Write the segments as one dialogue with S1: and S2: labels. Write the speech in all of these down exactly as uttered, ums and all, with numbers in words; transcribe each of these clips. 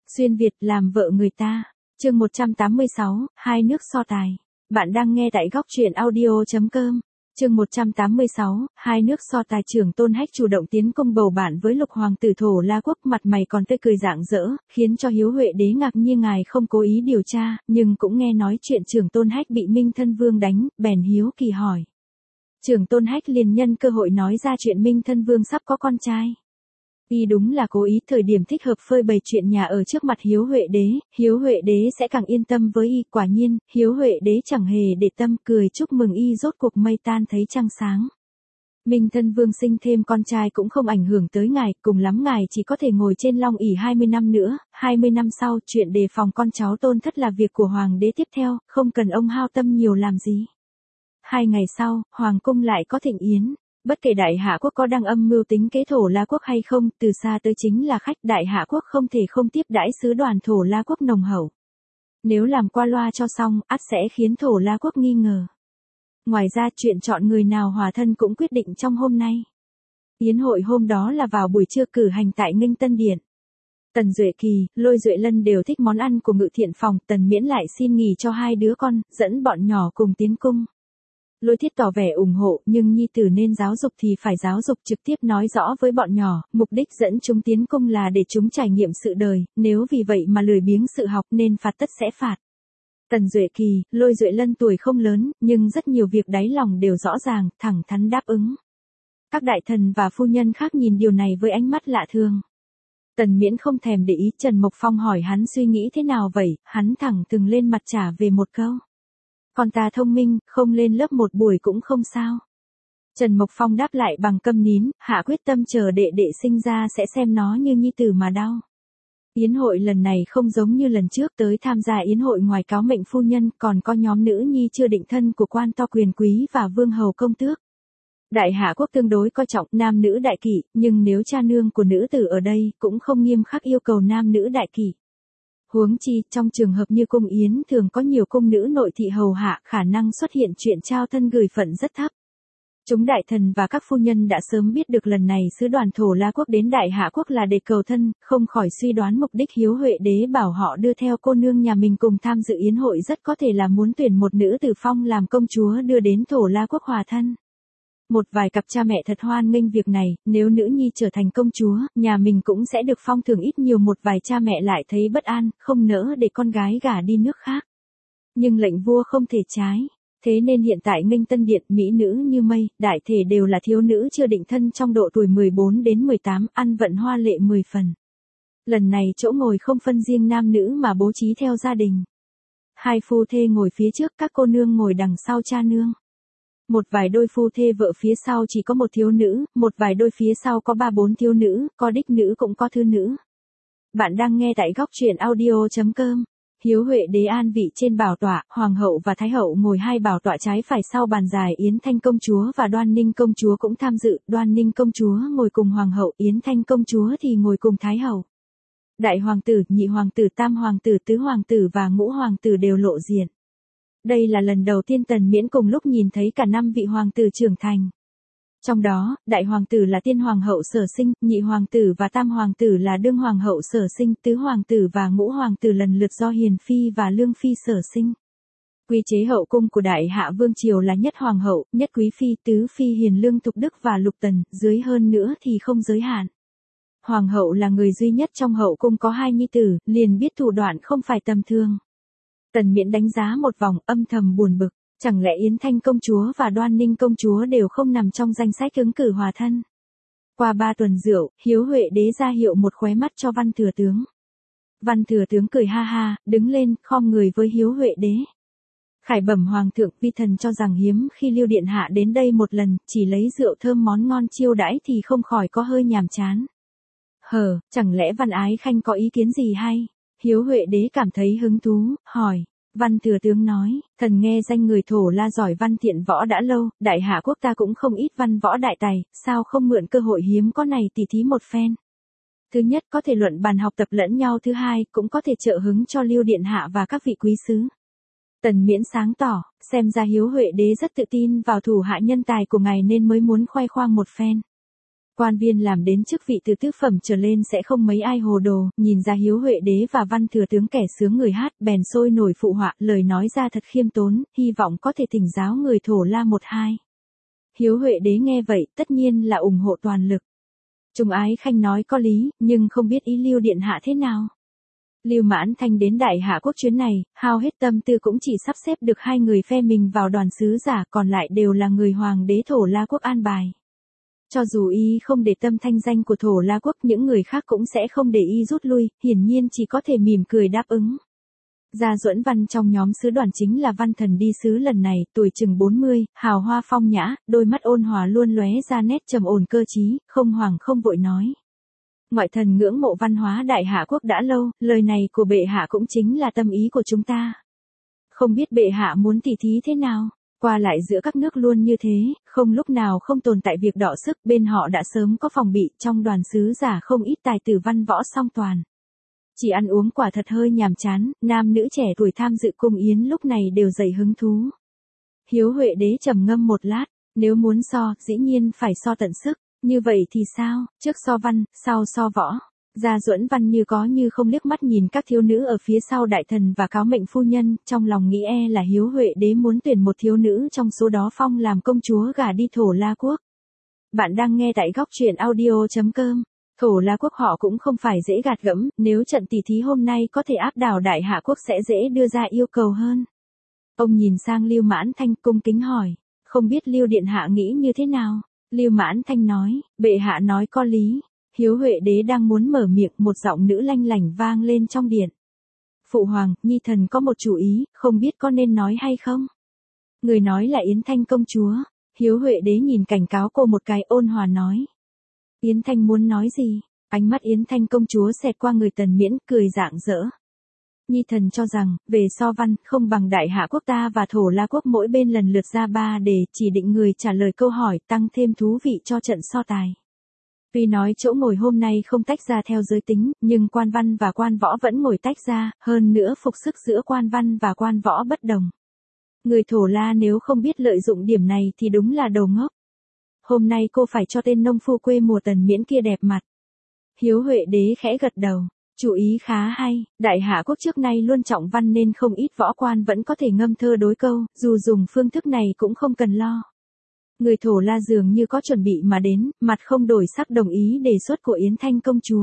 S1: Xuyên Việt làm vợ người ta. Chương một trăm tám mươi sáu, hai nước so tài. Bạn đang nghe tại góc truyện audio chấm com. Chương một trăm tám mươi sáu, hai nước so tài. Trưởng Tôn Hách chủ động tiến công bầu bạn với Lục hoàng tử Thổ La quốc, mặt mày còn tươi cười rạng rỡ, khiến cho Hiếu Huệ đế ngạc nhiên. Ngài không cố ý điều tra, nhưng cũng nghe nói chuyện Trưởng Tôn Hách bị Minh Thân Vương đánh, bèn hiếu kỳ hỏi. Trưởng Tôn Hách liền nhân cơ hội nói ra chuyện Minh Thân Vương sắp có con trai. Y đúng là cố ý thời điểm thích hợp phơi bày chuyện nhà ở trước mặt Hiếu Huệ đế, Hiếu Huệ đế sẽ càng yên tâm với Y. Quả nhiên, Hiếu Huệ đế chẳng hề để tâm, cười chúc mừng Y. Rốt cuộc mây tan thấy trăng sáng. Minh Thân Vương sinh thêm con trai cũng không ảnh hưởng tới ngài, cùng lắm ngài chỉ có thể ngồi trên long ỷ hai mươi năm nữa, hai mươi năm sau chuyện đề phòng con cháu tôn thất là việc của hoàng đế tiếp theo, không cần ông hao tâm nhiều làm gì. Hai ngày sau, hoàng cung lại có thịnh yến. Bất kể Đại Hạ quốc có đang âm mưu tính kế Thổ La quốc hay không, từ xa tới chính là khách. Đại Hạ quốc không thể không tiếp đãi sứ đoàn Thổ La quốc nồng hậu. Nếu làm qua loa cho xong, ắt sẽ khiến Thổ La quốc nghi ngờ. Ngoài ra chuyện chọn người nào hòa thân cũng quyết định trong hôm nay. Yến hội hôm đó là vào buổi trưa cử hành tại Nghênh Tân Điện. Tần Duệ Kỳ, Lôi Duệ Lân đều thích món ăn của Ngự Thiện phòng, Tần Miễn lại xin nghỉ cho hai đứa con, dẫn bọn nhỏ cùng tiến cung. Lôi Thiết tỏ vẻ ủng hộ, nhưng nhi tử nên giáo dục thì phải giáo dục, trực tiếp nói rõ với bọn nhỏ, mục đích dẫn chúng tiến cung là để chúng trải nghiệm sự đời, nếu vì vậy mà lười biếng sự học nên phạt tất sẽ phạt. Tần Duệ Kỳ, Lôi Duệ Lân tuổi không lớn, nhưng rất nhiều việc đáy lòng đều rõ ràng, thẳng thắn đáp ứng. Các đại thần và phu nhân khác nhìn điều này với ánh mắt lạ thường. Tần Miễn không thèm để ý. Trần Mộc Phong hỏi hắn suy nghĩ thế nào vậy, hắn thẳng thừng lên mặt trả về một câu. Con ta thông minh, không lên lớp một buổi cũng không sao. Trần Mộc Phong đáp lại bằng câm nín, hạ quyết tâm chờ đệ đệ sinh ra sẽ xem nó như nhi tử mà đau. Yến hội lần này không giống như lần trước, tới tham gia yến hội ngoài cáo mệnh phu nhân còn có nhóm nữ nhi chưa định thân của quan to quyền quý và vương hầu công tước. Đại Hạ quốc tương đối coi trọng nam nữ đại kỷ, nhưng nếu cha nương của nữ tử ở đây cũng không nghiêm khắc yêu cầu nam nữ đại kỷ. Huống chi, trong trường hợp như cung yến thường có nhiều cung nữ nội thị hầu hạ, khả năng xuất hiện chuyện trao thân gửi phận rất thấp. Chúng đại thần và các phu nhân đã sớm biết được lần này sứ đoàn Thổ La quốc đến Đại Hạ quốc là để cầu thân, không khỏi suy đoán mục đích Hiếu Huệ đế bảo họ đưa theo cô nương nhà mình cùng tham dự yến hội rất có thể là muốn tuyển một nữ tử phong làm công chúa đưa đến Thổ La quốc hòa thân. Một vài cặp cha mẹ thật hoan nghênh việc này, nếu nữ nhi trở thành công chúa, nhà mình cũng sẽ được phong thưởng ít nhiều. Một vài cha mẹ lại thấy bất an, không nỡ để con gái gả đi nước khác. Nhưng lệnh vua không thể trái. Thế nên hiện tại Nghênh Tân Điện, mỹ nữ như mây, đại thể đều là thiếu nữ chưa định thân trong độ tuổi mười bốn đến mười tám, ăn vận hoa lệ mười phần. Lần này chỗ ngồi không phân riêng nam nữ mà bố trí theo gia đình. Hai phu thê ngồi phía trước, các cô nương ngồi đằng sau cha nương. Một vài đôi phu thê vợ phía sau chỉ có một thiếu nữ, một vài đôi phía sau có ba bốn thiếu nữ, có đích nữ cũng có thư nữ. Bạn đang nghe tại góc truyện audio chấm com. Hiếu Huệ đế an vị trên bảo tọa, hoàng hậu và thái hậu ngồi hai bảo tọa trái phải sau bàn dài. Yến Thanh công chúa và Đoan Ninh công chúa cũng tham dự, Đoan Ninh công chúa ngồi cùng hoàng hậu, Yến Thanh công chúa thì ngồi cùng thái hậu. Đại hoàng tử, nhị hoàng tử, tam hoàng tử, tứ hoàng tử và ngũ hoàng tử đều lộ diện. Đây là lần đầu tiên Tần Miễn cùng lúc nhìn thấy cả năm vị hoàng tử trưởng thành. Trong đó, đại hoàng tử là tiên hoàng hậu sở sinh, nhị hoàng tử và tam hoàng tử là đương hoàng hậu sở sinh, tứ hoàng tử và ngũ hoàng tử lần lượt do hiền phi và lương phi sở sinh. Quy chế hậu cung của Đại Hạ vương triều là nhất hoàng hậu, nhất quý phi, tứ phi hiền lương thục đức và lục tần, dưới hơn nữa thì không giới hạn. Hoàng hậu là người duy nhất trong hậu cung có hai nhi tử, liền biết thủ đoạn không phải tầm thường. Tần Miễn đánh giá một vòng, âm thầm buồn bực, chẳng lẽ Yến Thanh công chúa và Đoan Ninh công chúa đều không nằm trong danh sách ứng cử hòa thân. Qua ba tuần rượu, Hiếu Huệ đế ra hiệu một khóe mắt cho Văn thừa tướng. Văn thừa tướng cười ha ha, đứng lên, khom người với Hiếu Huệ đế. Khải bẩm hoàng thượng, vi thần cho rằng hiếm khi Lưu điện hạ đến đây một lần, chỉ lấy rượu thơm món ngon chiêu đãi thì không khỏi có hơi nhàm chán. Hờ, chẳng lẽ Văn Ái Khanh có ý kiến gì hay? Hiếu Huệ đế cảm thấy hứng thú, hỏi. Văn thừa tướng nói, thần nghe danh người Thổ La giỏi văn thiện võ đã lâu, Đại Hạ quốc ta cũng không ít văn võ đại tài, sao không mượn cơ hội hiếm có này tỉ thí một phen. Thứ nhất có thể luận bàn học tập lẫn nhau, thứ hai cũng có thể trợ hứng cho Lưu điện hạ và các vị quý sứ. Tần Miễn sáng tỏ, xem ra Hiếu Huệ đế rất tự tin vào thủ hạ nhân tài của ngài nên mới muốn khoe khoang một phen. Quan viên làm đến chức vị từ tứ phẩm trở lên sẽ không mấy ai hồ đồ, nhìn ra Hiếu Huệ Đế và Văn Thừa Tướng kẻ sướng người hát, bèn sôi nổi phụ họa, lời nói ra thật khiêm tốn, hy vọng có thể thỉnh giáo người Thổ La một hai. Hiếu Huệ Đế nghe vậy, tất nhiên là ủng hộ toàn lực. Trung Ái Khanh nói có lý, nhưng không biết ý Lưu điện hạ thế nào. Lưu Mãn Thanh đến Đại Hạ quốc chuyến này, hao hết tâm tư cũng chỉ sắp xếp được hai người phe mình vào đoàn sứ giả, còn lại đều là người hoàng đế Thổ La quốc an bài. Cho dù y không để tâm thanh danh của Thổ La quốc, những người khác cũng sẽ không để y rút lui, hiển nhiên chỉ có thể mỉm cười đáp ứng. Gia Duẫn Văn trong nhóm sứ đoàn chính là văn thần đi sứ lần này, tuổi chừng bốn mươi, hào hoa phong nhã, đôi mắt ôn hòa luôn lóe ra nét trầm ổn cơ trí, không hoảng không vội nói. Ngoại thần ngưỡng mộ văn hóa Đại Hạ quốc đã lâu, lời này của bệ hạ cũng chính là tâm ý của chúng ta. Không biết bệ hạ muốn tỉ thí thế nào, qua lại giữa các nước luôn như thế, không lúc nào không tồn tại việc đọ sức, bên họ đã sớm có phòng bị, trong đoàn sứ giả không ít tài tử văn võ song toàn. Chỉ ăn uống quả thật hơi nhàm chán, nam nữ trẻ tuổi tham dự cung yến lúc này đều dậy hứng thú. Hiếu Huệ Đế trầm ngâm một lát, nếu muốn so, dĩ nhiên phải so tận sức, như vậy thì sao, trước so văn, sau so võ. Gia Duẫn Văn như có như không liếc mắt nhìn các thiếu nữ ở phía sau đại thần và cáo mệnh phu nhân, trong lòng nghĩ e là Hiếu Huệ Đế muốn tuyển một thiếu nữ trong số đó phong làm công chúa gả đi Thổ La quốc. Bạn đang nghe tại góc truyện audio chấm com. Thổ La quốc họ cũng không phải dễ gạt gẫm, nếu trận tỷ thí hôm nay có thể áp đảo Đại Hạ quốc sẽ dễ đưa ra yêu cầu hơn. Ông nhìn sang Lưu Mãn Thanh cung kính hỏi, không biết Lưu điện hạ nghĩ như thế nào? Lưu Mãn Thanh nói, bệ hạ nói có lý. Hiếu Huệ Đế đang muốn mở miệng, một giọng nữ lanh lảnh vang lên trong điện. Phụ hoàng, nhi thần có một chủ ý, không biết có nên nói hay không? Người nói là Yến Thanh công chúa. Hiếu Huệ Đế nhìn cảnh cáo cô một cái, ôn hòa nói. Yến Thanh muốn nói gì? Ánh mắt Yến Thanh công chúa xẹt qua người Tần Miễn, cười rạng rỡ. Nhi thần cho rằng, về so văn, không bằng Đại Hạ quốc ta và Thổ La quốc mỗi bên lần lượt ra ba đề, chỉ định người trả lời câu hỏi, tăng thêm thú vị cho trận so tài. Tuy nói chỗ ngồi hôm nay không tách ra theo giới tính, nhưng quan văn và quan võ vẫn ngồi tách ra, hơn nữa phục sức giữa quan văn và quan võ bất đồng. Người Thổ La nếu không biết lợi dụng điểm này thì đúng là đầu ngốc. Hôm nay cô phải cho tên nông phu quê mùa Tần Miễn kia đẹp mặt. Hiếu Huệ Đế khẽ gật đầu, chủ ý khá hay, Đại Hạ quốc trước nay luôn trọng văn nên không ít võ quan vẫn có thể ngâm thơ đối câu, dù dùng phương thức này cũng không cần lo. Người Thổ La dường như có chuẩn bị mà đến, mặt không đổi sắc đồng ý đề xuất của Yến Thanh công chúa.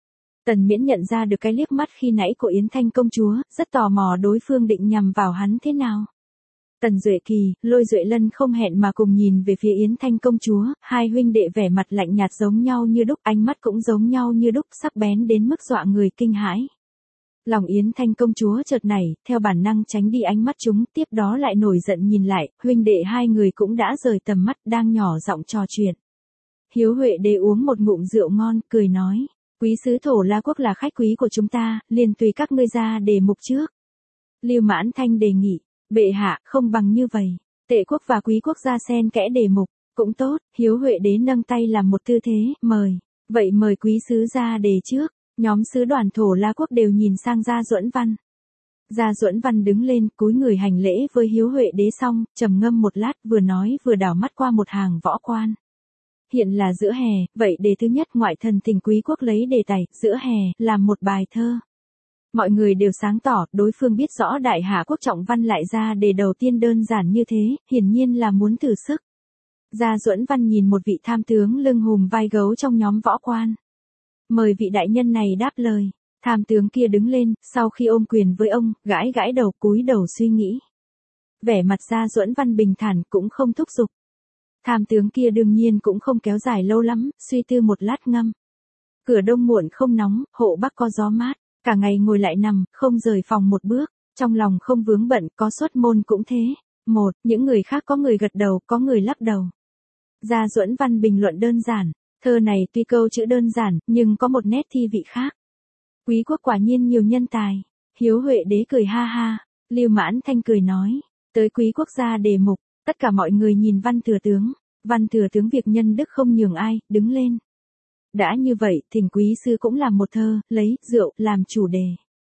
S1: Tần Miễn nhận ra được cái liếc mắt khi nãy của Yến Thanh công chúa, rất tò mò đối phương định nhằm vào hắn thế nào. Tần Duệ Kỳ, Lôi Duệ Lân không hẹn mà cùng nhìn về phía Yến Thanh công chúa, hai huynh đệ vẻ mặt lạnh nhạt giống nhau như đúc, ánh mắt cũng giống nhau như đúc, sắc bén đến mức dọa người kinh hãi. Lòng Yến Thanh công chúa chợt nảy, theo bản năng tránh đi ánh mắt chúng, tiếp đó lại nổi giận nhìn lại, huynh đệ hai người cũng đã rời tầm mắt, đang nhỏ giọng trò chuyện. Hiếu Huệ Đế uống một ngụm rượu ngon, cười nói, quý sứ Thổ La quốc là khách quý của chúng ta, liền tùy các ngươi ra đề mục trước. Lưu Mãn Thanh đề nghị, bệ hạ, không bằng như vậy, Tệ quốc và Quý quốc gia xen kẽ đề mục, cũng tốt. Hiếu Huệ Đế nâng tay làm một tư thế, mời, vậy mời quý sứ ra đề trước. Nhóm sứ đoàn Thổ La quốc đều nhìn sang Gia Duẫn Văn. Gia Duẫn Văn đứng lên, cúi người hành lễ với Hiếu Huệ Đế xong, trầm ngâm một lát, vừa nói vừa đảo mắt qua một hàng võ quan. Hiện là giữa hè, vậy đề thứ nhất ngoại thần thỉnh Quý quốc lấy đề tài, giữa hè, làm một bài thơ. Mọi người đều sáng tỏ, đối phương biết rõ Đại Hạ quốc trọng văn lại ra đề đầu tiên đơn giản như thế, hiển nhiên là muốn thử sức. Gia Duẫn Văn nhìn một vị tham tướng lưng hùm vai gấu trong nhóm võ quan. Mời vị đại nhân này đáp lời. Tham tướng kia đứng lên, sau khi ôm quyền với ông, gãi gãi đầu, cúi đầu suy nghĩ. Vẻ mặt Gia Duẫn Văn bình thản, cũng không thúc giục. Tham tướng kia đương nhiên cũng không kéo dài lâu lắm, suy tư một lát ngâm. Cửa đông muộn không nóng, hộ bắc có gió mát, cả ngày ngồi lại nằm, không rời phòng một bước, trong lòng không vướng bận, có xuất môn cũng thế. Một, những người khác có người gật đầu, có người lắc đầu. Gia Duẫn Văn bình luận đơn giản, thơ này tuy câu chữ đơn giản, nhưng có một nét thi vị khác. Quý quốc quả nhiên nhiều nhân tài. Hiếu Huệ Đế cười ha ha, Lưu Mãn Thanh cười nói, tới Quý quốc gia đề mục, tất cả mọi người nhìn Văn thừa tướng. Văn thừa tướng việc nhân đức không nhường ai, đứng lên. Đã như vậy, thỉnh quý sư cũng làm một thơ, lấy rượu làm chủ đề.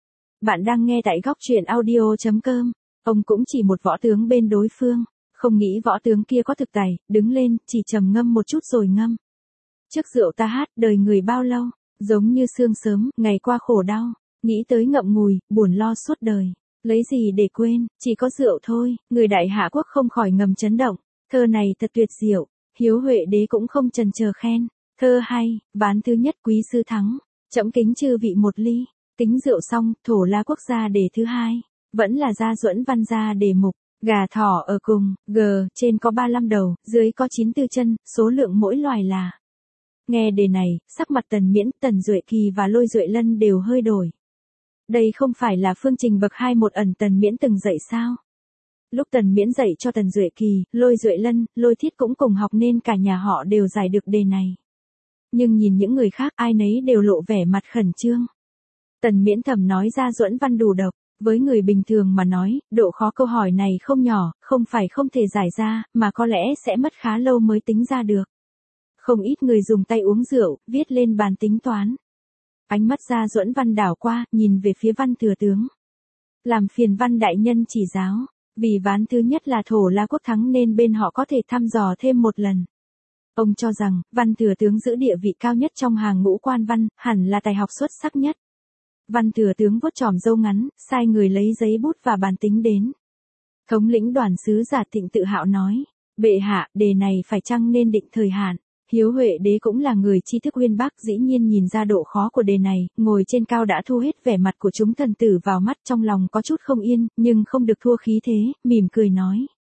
S1: Bạn đang nghe tại góc truyện audio chấm com. Ông cũng chỉ một võ tướng bên đối phương, không nghĩ võ tướng kia có thực tài, đứng lên, chỉ trầm ngâm một chút rồi ngâm. Trước rượu ta hát đời người bao lâu, giống như sương sớm, ngày qua khổ đau, nghĩ tới ngậm ngùi, buồn lo suốt đời. Lấy gì để quên, chỉ có rượu thôi, người đại hạ quốc không khỏi ngầm chấn động. Thơ này thật tuyệt diệu, Hiếu Huệ đế cũng không chần chờ khen. Thơ hay, ván thứ nhất quý sư thắng, trẫm kính chư vị một ly, kính rượu xong, thổ la quốc gia đề thứ hai, vẫn là gia duẫn văn gia đề mục, gà thỏ ở cùng, g, trên có ba mươi lăm đầu, dưới có chín tư chân, số lượng mỗi loài là. Nghe đề này, sắc mặt Tần Miễn, Tần Duệ Kỳ và Lôi Duệ Lân đều hơi đổi. Đây không phải là phương trình bậc hai một ẩn Tần Miễn từng dạy sao? Lúc Tần Miễn dạy cho Tần Duệ Kỳ, Lôi Duệ Lân, Lôi Thiết cũng cùng học nên cả nhà họ đều giải được đề này. Nhưng nhìn những người khác ai nấy đều lộ vẻ mặt khẩn trương. Tần Miễn thầm nói ra duẫn văn đủ độc, với người bình thường mà nói, độ khó câu hỏi này không nhỏ, không phải không thể giải ra, mà có lẽ sẽ mất khá lâu mới tính ra được. Không ít người dùng tay uống rượu, viết lên bàn tính toán. Ánh mắt ra duẫn văn đảo qua, nhìn về phía Văn Thừa Tướng. Làm phiền Văn đại nhân chỉ giáo, vì ván thứ nhất là thổ la quốc thắng nên bên họ có thể thăm dò thêm một lần. Ông cho rằng, Văn Thừa Tướng giữ địa vị cao nhất trong hàng ngũ quan văn, hẳn là tài học xuất sắc nhất. Văn Thừa Tướng vuốt chòm râu ngắn, sai người lấy giấy bút và bàn tính đến. Thống lĩnh đoàn sứ giả Thịnh tự hạo nói, bệ hạ, đề này phải chăng nên định thời hạn. Hiếu Huệ đế cũng là người tri thức uyên bác, dĩ nhiên nhìn ra độ khó của đề này, ngồi trên cao đã thu hết vẻ mặt của chúng thần tử vào mắt, trong lòng có chút không yên, nhưng không được thua khí thế, mỉm cười nói.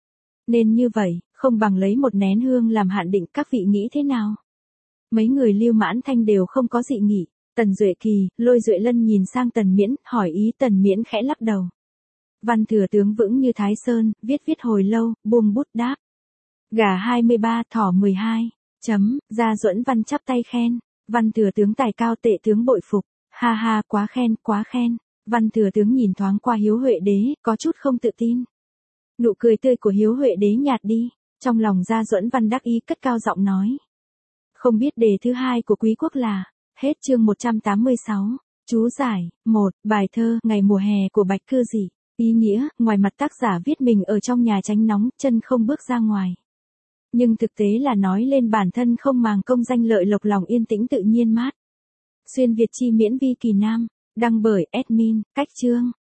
S1: Nên như vậy, không bằng lấy một nén hương làm hạn định, các vị nghĩ thế nào? Mấy người Lưu Mãn Thanh đều không có dị nghị. Tần Duệ Kỳ, Lôi Duệ Lân nhìn sang Tần Miễn, hỏi ý. Tần Miễn khẽ lắc đầu. Văn Thừa Tướng vững như Thái Sơn, viết viết hồi lâu, buông bút đáp. Gà hai mươi ba, thỏ mười hai. Chấm, Gia Duẫn Văn chắp tay khen. Văn Thừa Tướng tài cao, tệ tướng bội phục. Ha ha, quá khen, quá khen. Văn Thừa Tướng nhìn thoáng qua Hiếu Huệ đế, có chút không tự tin. Nụ cười tươi của Hiếu Huệ đế nhạt đi, trong lòng Gia Duẫn Văn đắc ý cất cao giọng nói. Không biết đề thứ hai của quý quốc là. Hết chương một trăm tám mươi sáu. Chú giải. một. Bài thơ Ngày mùa hè của Bạch Cư Dị. Ý nghĩa, ngoài mặt tác giả viết mình ở trong nhà tránh nóng, chân không bước ra ngoài. Nhưng thực tế là nói lên bản thân không màng công danh lợi lộc, lòng yên tĩnh tự nhiên mát. Xuyên Việt chi miễn vi kỳ nam. Đăng bởi admin, Cách Chương.